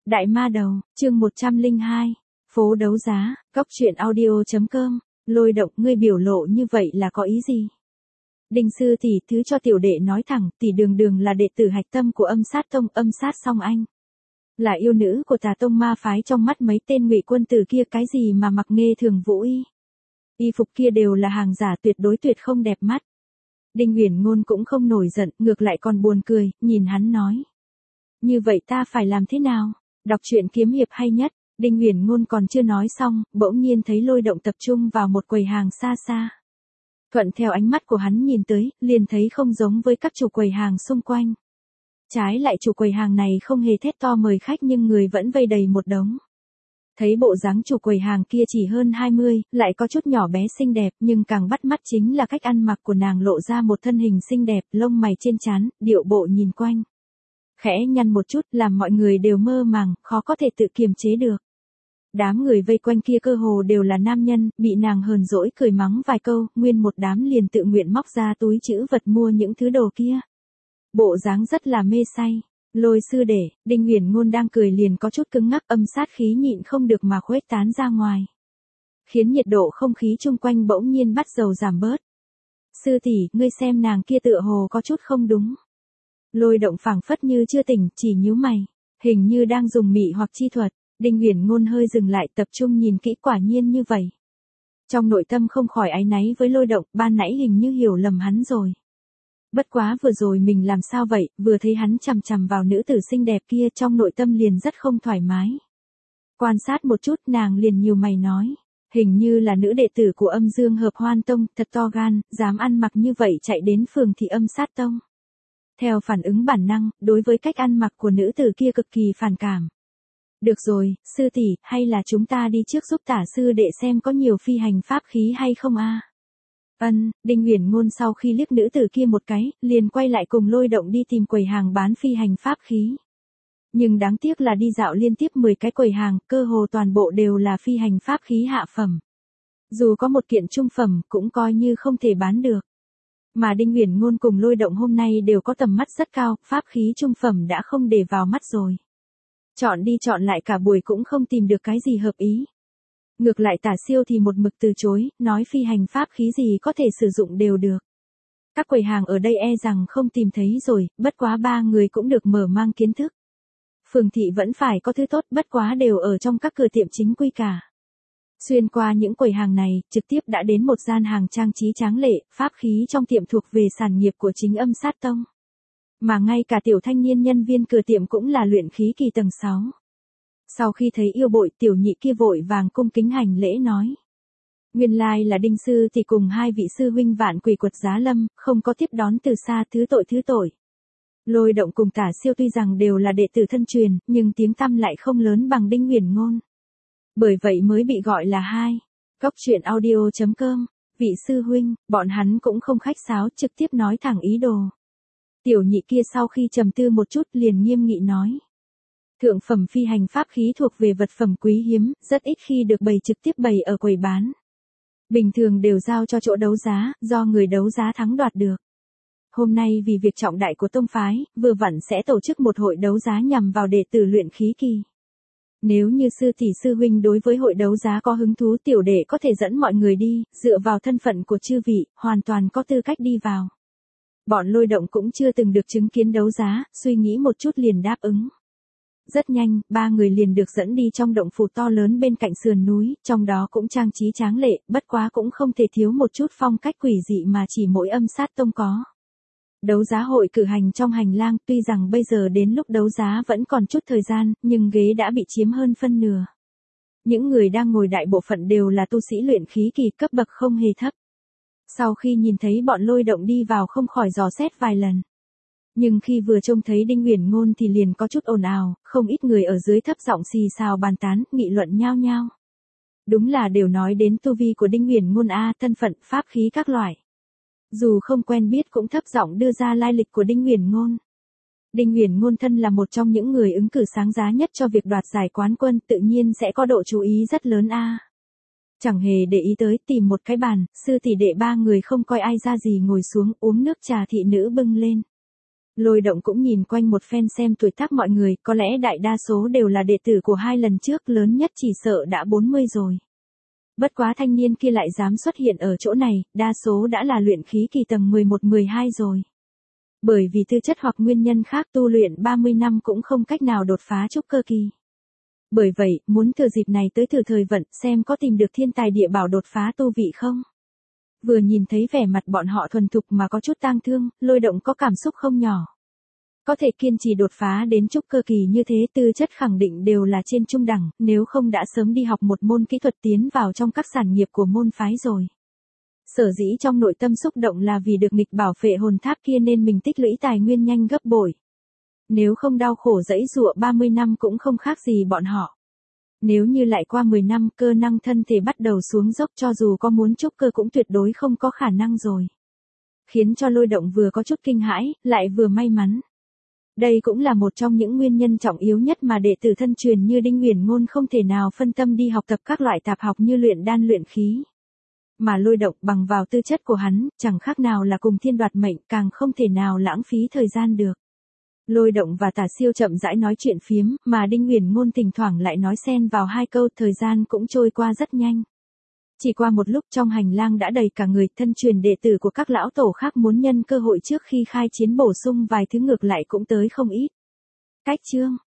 Đại ma đầu, chương 102, phố đấu giá, góc truyện audio.com, Lôi Động, ngươi biểu lộ như vậy là có ý gì? Đinh sư tỷ thứ cho tiểu đệ nói thẳng, tỷ đường đường là đệ tử hạch tâm của Âm Sát Tông, Âm Sát Song Anh. Là yêu nữ của Tà Tông ma phái, trong mắt mấy tên ngụy quân tử kia cái gì mà mặc nghê thường vũ y. Y phục kia đều là hàng giả, tuyệt đối tuyệt không đẹp mắt. Đinh Uyển Ngôn cũng không nổi giận, ngược lại còn buồn cười, nhìn hắn nói. Như vậy ta phải làm thế nào? Đọc truyện kiếm hiệp hay nhất. Đinh Uyển Ngôn còn chưa nói xong, bỗng nhiên thấy Lôi Động tập trung vào một quầy hàng xa xa. Thuận theo ánh mắt của hắn nhìn tới, liền thấy không giống với các chủ quầy hàng xung quanh. Trái lại chủ quầy hàng này không hề thét to mời khách nhưng người vẫn vây đầy một đống. Thấy bộ dáng chủ quầy hàng kia chỉ hơn 20, lại có chút nhỏ bé xinh đẹp, nhưng càng bắt mắt chính là cách ăn mặc của nàng, lộ ra một thân hình xinh đẹp, lông mày trên trán, điệu bộ nhìn quanh. Khẽ nhăn một chút làm mọi người đều mơ màng, khó có thể tự kiềm chế được. Đám người vây quanh kia cơ hồ đều là nam nhân, bị nàng hờn dỗi cười mắng vài câu, nguyên một đám liền tự nguyện móc ra túi trữ vật mua những thứ đồ kia. Bộ dáng rất là mê say. Lôi sư đệ, Đinh Uyển Ngôn đang cười liền có chút cứng ngắc, âm sát khí nhịn không được mà khuếch tán ra ngoài. Khiến nhiệt độ không khí chung quanh bỗng nhiên bắt đầu giảm bớt. Sư tỷ, ngươi xem nàng kia tựa hồ có chút không đúng. Lôi Động phảng phất như chưa tỉnh, chỉ nhíu mày, hình như đang dùng mị hoặc chi thuật. Đinh Uyển Ngôn hơi dừng lại, tập trung nhìn kỹ, quả nhiên như vậy. Trong nội tâm không khỏi áy náy với Lôi Động, ban nãy hình như hiểu lầm hắn rồi. Bất quá vừa rồi mình làm sao vậy, vừa thấy hắn chằm chằm vào nữ tử xinh đẹp kia, trong nội tâm liền rất không thoải mái. Quan sát một chút nàng liền nhíu mày nói, hình như là nữ đệ tử của Âm Dương Hợp Hoan Tông, thật to gan, dám ăn mặc như vậy chạy đến phường thị Âm Sát Tông. Theo phản ứng bản năng, đối với cách ăn mặc của nữ tử kia cực kỳ phản cảm. Được rồi, sư tỷ, hay là chúng ta đi trước giúp tả sư đệ xem có nhiều phi hành pháp khí hay không a? Đinh Uyển Ngôn sau khi liếc nữ tử kia một cái, liền quay lại cùng Lôi Động đi tìm quầy hàng bán phi hành pháp khí. Nhưng đáng tiếc là đi dạo liên tiếp 10 cái quầy hàng, cơ hồ toàn bộ đều là phi hành pháp khí hạ phẩm. Dù có một kiện trung phẩm, cũng coi như không thể bán được. Mà Đinh Uyển Ngôn cùng Lôi Động hôm nay đều có tầm mắt rất cao, pháp khí trung phẩm đã không để vào mắt rồi. Chọn đi chọn lại cả buổi cũng không tìm được cái gì hợp ý. Ngược lại Tả Siêu thì một mực từ chối, nói phi hành pháp khí gì có thể sử dụng đều được. Các quầy hàng ở đây e rằng không tìm thấy rồi, bất quá ba người cũng được mở mang kiến thức. Phường thị vẫn phải có thứ tốt, bất quá đều ở trong các cửa tiệm chính quy cả. Xuyên qua những quầy hàng này, trực tiếp đã đến một gian hàng trang trí tráng lệ, pháp khí trong tiệm thuộc về sản nghiệp của chính Âm Sát Tông. Mà ngay cả tiểu thanh niên nhân viên cửa tiệm cũng là luyện khí kỳ tầng 6. Sau khi thấy yêu bội, tiểu nhị kia vội vàng cung kính hành lễ nói. Nguyên lai là Đinh sư thì cùng hai vị sư huynh Vạn Quỷ Quật Giá Lâm, không có tiếp đón từ xa, thứ tội. Lôi Động cùng Tả Siêu tuy rằng đều là đệ tử thân truyền, nhưng tiếng tăm lại không lớn bằng Đinh Uyển Ngôn. Bởi vậy mới bị gọi là hai. Góc truyện audio.com, vị sư huynh, bọn hắn cũng không khách sáo, trực tiếp nói thẳng ý đồ. Tiểu nhị kia sau khi trầm tư một chút liền nghiêm nghị nói. Thượng phẩm phi hành pháp khí thuộc về vật phẩm quý hiếm, rất ít khi được bày trực tiếp bày ở quầy bán. Bình thường đều giao cho chỗ đấu giá, do người đấu giá thắng đoạt được. Hôm nay vì việc trọng đại của tông phái, vừa vặn sẽ tổ chức một hội đấu giá nhằm vào đệ tử luyện khí kỳ. Nếu như sư tỷ sư huynh đối với hội đấu giá có hứng thú, tiểu đệ có thể dẫn mọi người đi, dựa vào thân phận của chư vị, hoàn toàn có tư cách đi vào. Bọn Lôi Động cũng chưa từng được chứng kiến đấu giá, suy nghĩ một chút liền đáp ứng. Rất nhanh, ba người liền được dẫn đi trong động phủ to lớn bên cạnh sườn núi, trong đó cũng trang trí tráng lệ, bất quá cũng không thể thiếu một chút phong cách quỷ dị mà chỉ mỗi Âm Sát Tông có. Đấu giá hội cử hành trong hành lang, tuy rằng bây giờ đến lúc đấu giá vẫn còn chút thời gian, nhưng ghế đã bị chiếm hơn phân nửa. Những người đang ngồi đại bộ phận đều là tu sĩ luyện khí kỳ, cấp bậc không hề thấp. Sau khi nhìn thấy bọn Lôi Động đi vào không khỏi dò xét vài lần. Nhưng khi vừa trông thấy Đinh Uyển Ngôn thì liền có chút ồn ào, không ít người ở dưới thấp giọng xì xào bàn tán, nghị luận nhao nhao. Đúng là đều nói đến tu vi của Đinh Uyển Ngôn thân phận, pháp khí các loại. Dù không quen biết cũng thấp giọng đưa ra lai lịch của Đinh Uyển Ngôn. Đinh Uyển Ngôn thân là một trong những người ứng cử sáng giá nhất cho việc đoạt giải quán quân, tự nhiên sẽ có độ chú ý rất lớn Chẳng hề để ý tới, tìm một cái bàn, sư tỷ đệ ba người không coi ai ra gì ngồi xuống uống nước trà thị nữ bưng lên. Lôi động cũng nhìn quanh một phen xem tuổi tác mọi người, có lẽ đại đa số đều là đệ tử của 2 lần trước, lớn nhất chỉ sợ đã 40 rồi. Bất quá thanh niên kia lại dám xuất hiện ở chỗ này, đa số đã là luyện khí kỳ tầng 11-12 rồi. Bởi vì tư chất hoặc nguyên nhân khác tu luyện 30 năm cũng không cách nào đột phá trúc cơ kỳ. Bởi vậy, muốn thừa dịp này tới thử thời vận xem có tìm được thiên tài địa bảo đột phá tu vị không. Vừa nhìn thấy vẻ mặt bọn họ thuần thục mà có chút tang thương, Lôi động có cảm xúc không nhỏ. Có thể kiên trì đột phá đến trúc cơ kỳ như thế tư chất khẳng định đều là trên trung đẳng, nếu không đã sớm đi học một môn kỹ thuật tiến vào trong các sản nghiệp của môn phái rồi. Sở dĩ trong nội tâm xúc động là vì được nghịch bảo phệ hồn tháp kia nên mình tích lũy tài nguyên nhanh gấp bội. Nếu không đau khổ dẫy dụa 30 năm cũng không khác gì bọn họ. Nếu như lại qua 10 năm cơ năng thân thể bắt đầu xuống dốc cho dù có muốn trúc cơ cũng tuyệt đối không có khả năng rồi. Khiến cho Lôi động vừa có chút kinh hãi, lại vừa may mắn. Đây cũng là một trong những nguyên nhân trọng yếu nhất mà đệ tử thân truyền như Đinh Uyển Ngôn không thể nào phân tâm đi học tập các loại tạp học như luyện đan luyện khí. Mà Lôi động bằng vào tư chất của hắn, chẳng khác nào là cùng thiên đoạt mệnh, càng không thể nào lãng phí thời gian được. Lôi động và Tả Siêu chậm rãi nói chuyện phiếm, mà Đinh Uyển Ngôn thỉnh thoảng lại nói xen vào 2 câu, thời gian cũng trôi qua rất nhanh. Chỉ qua một lúc trong hành lang đã đầy cả người, thân truyền đệ tử của các lão tổ khác muốn nhân cơ hội trước khi khai chiến bổ sung vài thứ ngược lại cũng tới không ít. Cách chương